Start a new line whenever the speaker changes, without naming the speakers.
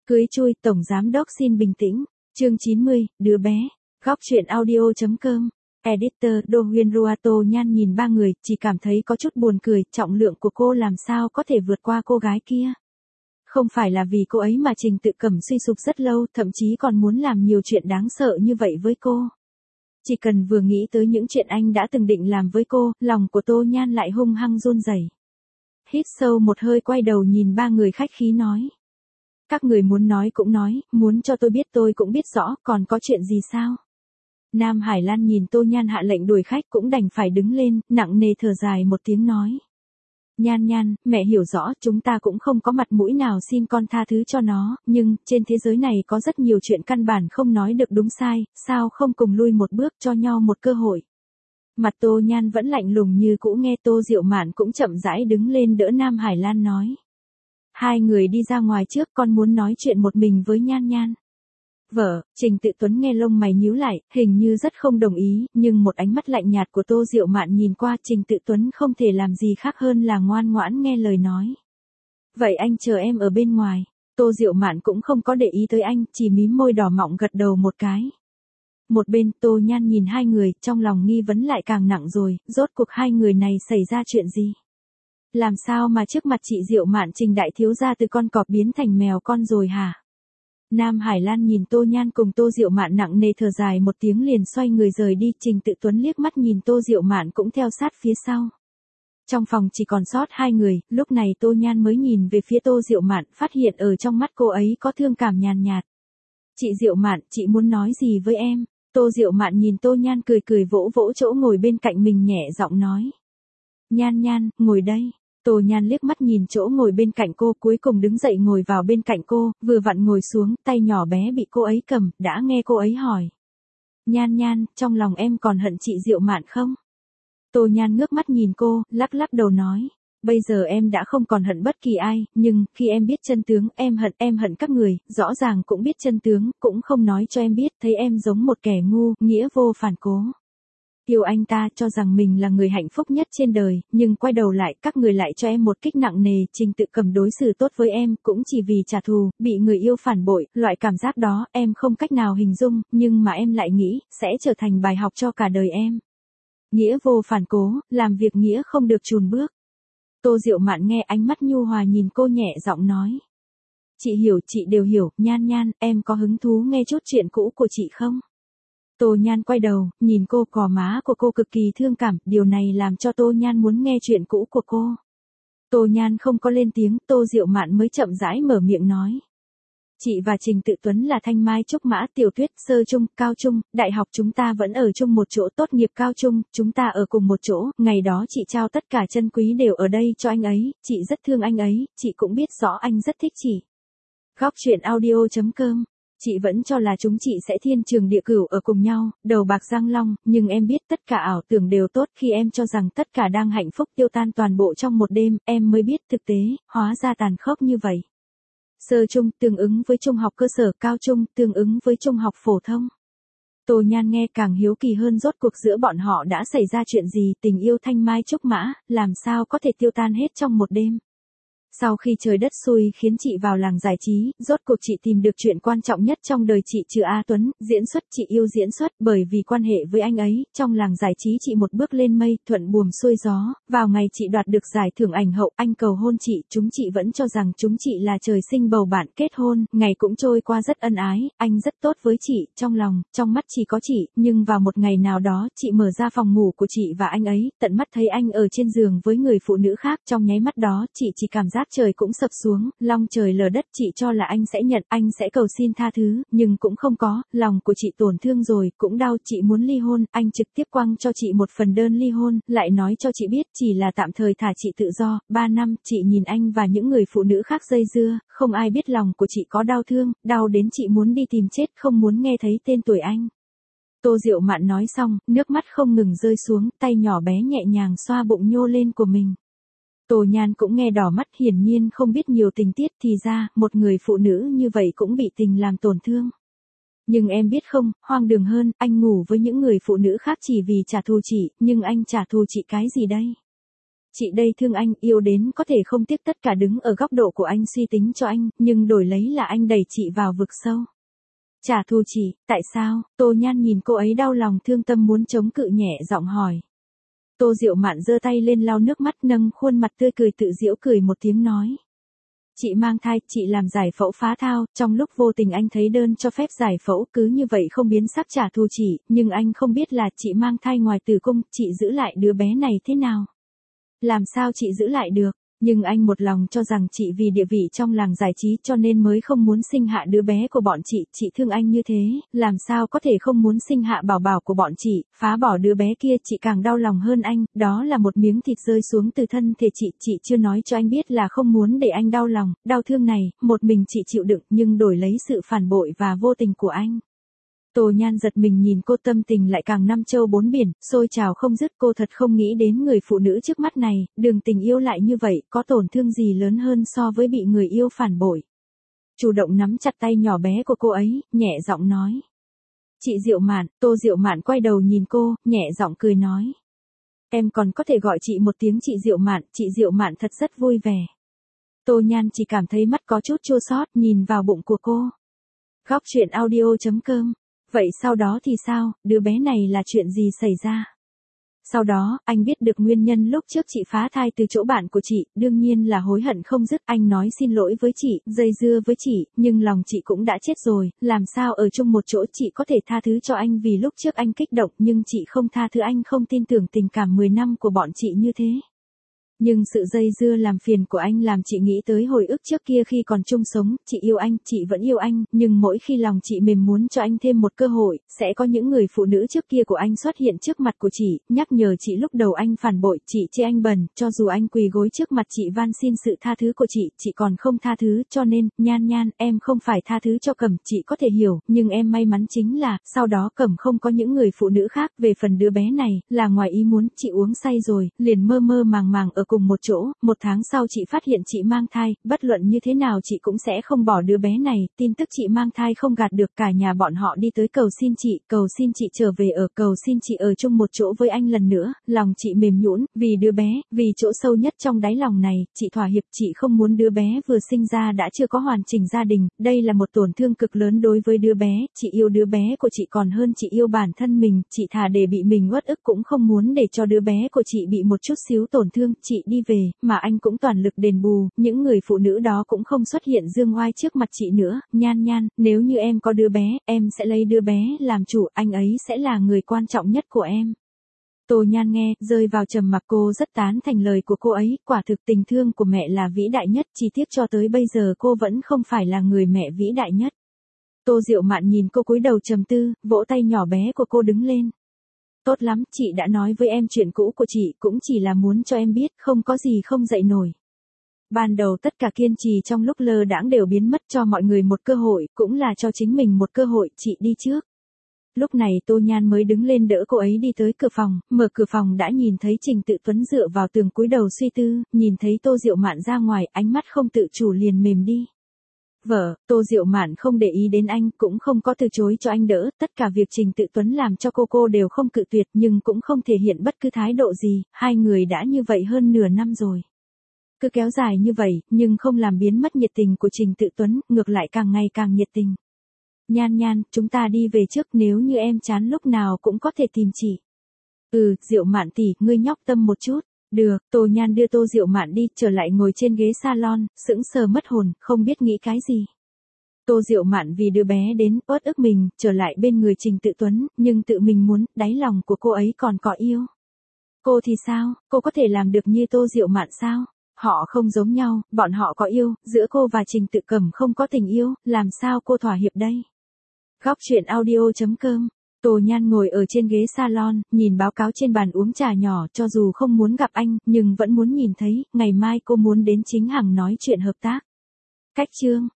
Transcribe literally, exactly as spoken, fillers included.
Cưới chui, Tổng Giám Đốc xin bình tĩnh. Chương chín mươi, đứa bé. Góc truyện audio.com. Editor Do Huyên Ruato Nhan nhìn ba người, chỉ cảm thấy có chút buồn cười, trọng lượng của cô làm sao có thể vượt qua cô gái kia. Không phải là vì cô ấy mà Trình Tự Cẩm suy sụp rất lâu, thậm chí còn muốn làm nhiều chuyện đáng sợ như vậy với cô. Chỉ cần vừa nghĩ tới những chuyện anh đã từng định làm với cô, lòng của Tô Nhan lại hung hăng run rẩy. Hít sâu một hơi, quay đầu nhìn ba người khách khí nói. Các người muốn nói cũng nói, muốn cho tôi biết tôi cũng biết rõ, còn có chuyện gì sao? Nam Hải Lan nhìn Tô Nhan hạ lệnh đuổi khách cũng đành phải đứng lên, nặng nề thở dài một tiếng nói. Nhan Nhan, mẹ hiểu rõ, chúng ta cũng không có mặt mũi nào xin con tha thứ cho nó, nhưng, trên thế giới này có rất nhiều chuyện căn bản không nói được đúng sai, sao không cùng lui một bước cho nhau một cơ hội. Mặt Tô Nhan vẫn lạnh lùng như cũ, nghe Tô Diệu Mạn cũng chậm rãi đứng lên đỡ Nam Hải Lan nói. Hai người đi ra ngoài trước, con muốn nói chuyện một mình với Nhan Nhan. Vợ, Trình Tự Tuấn nghe lông mày nhíu lại, hình như rất không đồng ý, nhưng một ánh mắt lạnh nhạt của Tô Diệu Mạn nhìn qua, Trình Tự Tuấn không thể làm gì khác hơn là ngoan ngoãn nghe lời nói. Vậy anh chờ em ở bên ngoài. Tô Diệu Mạn cũng không có để ý tới anh, chỉ mím môi đỏ mọng gật đầu một cái. Một bên, Tô Nhan nhìn hai người, trong lòng nghi vấn lại càng nặng rồi, rốt cuộc hai người này xảy ra chuyện gì? Làm sao mà trước mặt chị Diệu Mạn Trình đại thiếu gia từ con cọp biến thành mèo con rồi hả? Nam Hải Lan nhìn Tô Nhan cùng Tô Diệu Mạn nặng nề thở dài một tiếng liền xoay người rời đi, Trình Tự Tuấn liếc mắt nhìn Tô Diệu Mạn cũng theo sát phía sau. Trong phòng chỉ còn sót hai người, lúc này Tô Nhan mới nhìn về phía Tô Diệu Mạn, phát hiện ở trong mắt cô ấy có thương cảm nhàn nhạt. Chị Diệu Mạn, chị muốn nói gì với em? Tô Diệu Mạn nhìn Tô Nhan cười cười vỗ vỗ chỗ ngồi bên cạnh mình nhẹ giọng nói. Nhan Nhan, ngồi đây. Tô Nhan liếc mắt nhìn chỗ ngồi bên cạnh cô, cuối cùng đứng dậy ngồi vào bên cạnh cô, vừa vặn ngồi xuống, tay nhỏ bé bị cô ấy cầm, đã nghe cô ấy hỏi. Nhan Nhan, trong lòng em còn hận chị Diệu Mạn không? Tô Nhan ngước mắt nhìn cô, lắc lắc đầu nói. Bây giờ em đã không còn hận bất kỳ ai, nhưng, khi em biết chân tướng, em hận, em hận các người, rõ ràng cũng biết chân tướng, cũng không nói cho em biết, thấy em giống một kẻ ngu, nghĩa vô phản cố. Yêu anh ta, cho rằng mình là người hạnh phúc nhất trên đời, nhưng quay đầu lại, các người lại cho em một kích nặng nề, Trình Tự Cẩm đối xử tốt với em, cũng chỉ vì trả thù, bị người yêu phản bội, loại cảm giác đó, em không cách nào hình dung, nhưng mà em lại nghĩ, sẽ trở thành bài học cho cả đời em. Nghĩa vô phản cố, làm việc nghĩa không được chùn bước. Tô Diệu Mạn nghe, ánh mắt nhu hòa nhìn cô nhẹ giọng nói. Chị hiểu, chị đều hiểu, Nhan Nhan, em có hứng thú nghe chút chuyện cũ của chị không? Tô Nhan quay đầu, nhìn cô, cò má của cô cực kỳ thương cảm, điều này làm cho Tô Nhan muốn nghe chuyện cũ của cô. Tô Nhan không có lên tiếng, Tô Diệu Mạn mới chậm rãi mở miệng nói. Chị và Trình Tự Tuấn là thanh mai trúc mã, tiểu thuyết, sơ trung, cao trung, đại học chúng ta vẫn ở chung một chỗ, tốt nghiệp cao trung, chúng ta ở cùng một chỗ, ngày đó chị trao tất cả chân quý đều ở đây cho anh ấy, chị rất thương anh ấy, chị cũng biết rõ anh rất thích chị. Góc truyện audio.com. Chị vẫn cho là chúng chị sẽ thiên trường địa cửu ở cùng nhau, đầu bạc răng long, nhưng em biết tất cả ảo tưởng đều tốt, khi em cho rằng tất cả đang hạnh phúc tiêu tan toàn bộ trong một đêm, em mới biết thực tế, hóa ra tàn khốc như vậy. Sơ trung tương ứng với trung học cơ sở, cao trung tương ứng với trung học phổ thông. Tô Nhan nghe càng hiếu kỳ hơn, rốt cuộc giữa bọn họ đã xảy ra chuyện gì, tình yêu thanh mai trúc mã, làm sao có thể tiêu tan hết trong một đêm. Sau khi trời đất xui khiến chị vào làng giải trí, rốt cuộc chị tìm được chuyện quan trọng nhất trong đời chị trừ A Tuấn, diễn xuất, chị yêu diễn xuất, bởi vì quan hệ với anh ấy, trong làng giải trí chị một bước lên mây, thuận buồm xuôi gió, vào ngày chị đoạt được giải thưởng ảnh hậu, anh cầu hôn chị, chúng chị vẫn cho rằng chúng chị là trời sinh bầu bạn, kết hôn, ngày cũng trôi qua rất ân ái, anh rất tốt với chị, trong lòng, trong mắt chỉ có chị, nhưng vào một ngày nào đó, chị mở ra phòng ngủ của chị và anh ấy, tận mắt thấy anh ở trên giường với người phụ nữ khác, trong nháy mắt đó, chị chỉ cảm giác trời cũng sập xuống, long trời lở đất, chị cho là anh sẽ nhận, anh sẽ cầu xin tha thứ, nhưng cũng không có, lòng của chị tổn thương rồi, cũng đau, chị muốn ly hôn, anh trực tiếp quăng cho chị một phần đơn ly hôn, lại nói cho chị biết chỉ là tạm thời thả chị tự do, ba năm, chị nhìn anh và những người phụ nữ khác dây dưa, không ai biết lòng của chị có đau thương, đau đến chị muốn đi tìm chết, không muốn nghe thấy tên tuổi anh. Tô Diệu Mạn nói xong, nước mắt không ngừng rơi xuống, tay nhỏ bé nhẹ nhàng xoa bụng nhô lên của mình. Tô Nhan cũng nghe đỏ mắt, hiển nhiên không biết nhiều tình tiết, thì ra, một người phụ nữ như vậy cũng bị tình làm tổn thương. Nhưng em biết không, hoang đường hơn, anh ngủ với những người phụ nữ khác chỉ vì trả thù chị, nhưng anh trả thù chị cái gì đây? Chị đây thương anh, yêu đến có thể không tiếc tất cả đứng ở góc độ của anh suy tính cho anh, nhưng đổi lấy là anh đẩy chị vào vực sâu. Trả thù chị, tại sao? Tô Nhan nhìn cô ấy đau lòng thương tâm muốn chống cự nhẹ giọng hỏi. Tô Diệu Mạn giơ tay lên lau nước mắt nâng khuôn mặt tươi cười tự giễu cười một tiếng nói. Chị mang thai, chị làm giải phẫu phá thai, trong lúc vô tình anh thấy đơn cho phép giải phẫu cứ như vậy không biến sắc trả thù chị, nhưng anh không biết là chị mang thai ngoài tử cung, chị giữ lại đứa bé này thế nào? Làm sao chị giữ lại được? Nhưng anh một lòng cho rằng chị vì địa vị trong làng giải trí cho nên mới không muốn sinh hạ đứa bé của bọn chị, chị thương anh như thế, làm sao có thể không muốn sinh hạ bảo bảo của bọn chị, phá bỏ đứa bé kia chị càng đau lòng hơn anh, đó là một miếng thịt rơi xuống từ thân thể chị, chị chưa nói cho anh biết là không muốn để anh đau lòng, đau thương này, một mình chị chịu đựng nhưng đổi lấy sự phản bội và vô tình của anh. Tô Nhan giật mình nhìn cô tâm tình lại càng năm châu bốn biển, sôi trào không dứt cô thật không nghĩ đến người phụ nữ trước mắt này, đường tình yêu lại như vậy, có tổn thương gì lớn hơn so với bị người yêu phản bội. Chủ động nắm chặt tay nhỏ bé của cô ấy, nhẹ giọng nói. Chị Diệu Mạn, Tô Diệu Mạn quay đầu nhìn cô, nhẹ giọng cười nói. Em còn có thể gọi chị một tiếng chị Diệu Mạn, chị Diệu Mạn thật rất vui vẻ. Tô Nhan chỉ cảm thấy mắt có chút chua xót nhìn vào bụng của cô. Góc truyện audio chấm com. Vậy sau đó thì sao, đứa bé này là chuyện gì xảy ra? Sau đó, anh biết được nguyên nhân lúc trước chị phá thai từ chỗ bạn của chị, đương nhiên là hối hận không dứt. Anh nói xin lỗi với chị, dây dưa với chị, nhưng lòng chị cũng đã chết rồi, làm sao ở chung một chỗ chị có thể tha thứ cho anh vì lúc trước anh kích động nhưng chị không tha thứ anh không tin tưởng tình cảm mười năm của bọn chị như thế. Nhưng sự dây dưa làm phiền của anh làm chị nghĩ tới hồi ức trước kia khi còn chung sống, chị yêu anh, chị vẫn yêu anh, nhưng mỗi khi lòng chị mềm muốn cho anh thêm một cơ hội, sẽ có những người phụ nữ trước kia của anh xuất hiện trước mặt của chị, nhắc nhở chị lúc đầu anh phản bội, chị chê anh bần, cho dù anh quỳ gối trước mặt chị van xin sự tha thứ của chị, chị còn không tha thứ, cho nên, Nhan Nhan, em không phải tha thứ cho Cẩm, chị có thể hiểu, nhưng em may mắn chính là, sau đó Cẩm không có những người phụ nữ khác, về phần đứa bé này, là ngoài ý muốn, chị uống say rồi, liền mơ mơ màng màng ở cùng một chỗ, một tháng sau chị phát hiện chị mang thai, bất luận như thế nào chị cũng sẽ không bỏ đứa bé này, tin tức chị mang thai không gạt được cả nhà bọn họ đi tới cầu xin chị, cầu xin chị trở về ở, cầu xin chị ở chung một chỗ với anh lần nữa, lòng chị mềm nhũn, vì đứa bé, vì chỗ sâu nhất trong đáy lòng này, chị thỏa hiệp, chị không muốn đứa bé vừa sinh ra đã chưa có hoàn chỉnh gia đình, đây là một tổn thương cực lớn đối với đứa bé, chị yêu đứa bé của chị còn hơn chị yêu bản thân mình, chị thà để bị mình uất ức cũng không muốn để cho đứa bé của chị bị một chút xíu tổn thương, chị đi về, mà anh cũng toàn lực đền bù, những người phụ nữ đó cũng không xuất hiện dương oai trước mặt chị nữa, Nhan Nhan, nếu như em có đứa bé, em sẽ lấy đứa bé làm chủ, anh ấy sẽ là người quan trọng nhất của em. Tô Nhan nghe, rơi vào trầm mặc cô rất tán thành lời của cô ấy, quả thực tình thương của mẹ là vĩ đại nhất, chi tiết cho tới bây giờ cô vẫn không phải là người mẹ vĩ đại nhất. Tô Diệu Mạn nhìn cô cúi đầu trầm tư, vỗ tay nhỏ bé của cô đứng lên. Tốt lắm, chị đã nói với em chuyện cũ của chị, cũng chỉ là muốn cho em biết, không có gì không dậy nổi. Ban đầu tất cả kiên trì trong lúc lơ đãng đều biến mất, cho mọi người một cơ hội, cũng là cho chính mình một cơ hội, chị đi trước. Lúc này Tô Nhan mới đứng lên đỡ cô ấy đi tới cửa phòng, mở cửa phòng đã nhìn thấy Trình Tự Tuấn dựa vào tường cúi đầu suy tư, nhìn thấy Tô Diệu Mạn ra ngoài, ánh mắt không tự chủ liền mềm đi. Vợ, Tô Diệu Mạn không để ý đến anh, cũng không có từ chối cho anh đỡ, tất cả việc Trình Tự Tuấn làm cho cô cô đều không cự tuyệt nhưng cũng không thể hiện bất cứ thái độ gì, hai người đã như vậy hơn nửa năm rồi. Cứ kéo dài như vậy, nhưng không làm biến mất nhiệt tình của Trình Tự Tuấn, ngược lại càng ngày càng nhiệt tình. Nhan Nhan, chúng ta đi về trước, nếu như em chán lúc nào cũng có thể tìm chị. Ừ, Diệu Mạn tỷ, ngươi nhóc tâm một chút. Được, Tô Nhan đưa Tô Diệu Mạn đi, trở lại ngồi trên ghế salon, sững sờ mất hồn, không biết nghĩ cái gì. Tô Diệu Mạn vì đứa bé đến, uất ức mình, trở lại bên người Trình Tự Tuấn, nhưng tự mình muốn, đáy lòng của cô ấy còn có yêu. Cô thì sao, cô có thể làm được như Tô Diệu Mạn sao? Họ không giống nhau, bọn họ có yêu, giữa cô và Trình Tự Cẩm không có tình yêu, làm sao cô thỏa hiệp đây? Góc truyện audio chấm com. Tô Nhan ngồi ở trên ghế salon, nhìn báo cáo trên bàn uống trà nhỏ, cho dù không muốn gặp anh, nhưng vẫn muốn nhìn thấy, ngày mai cô muốn đến chính hằng nói chuyện hợp tác. Cách chương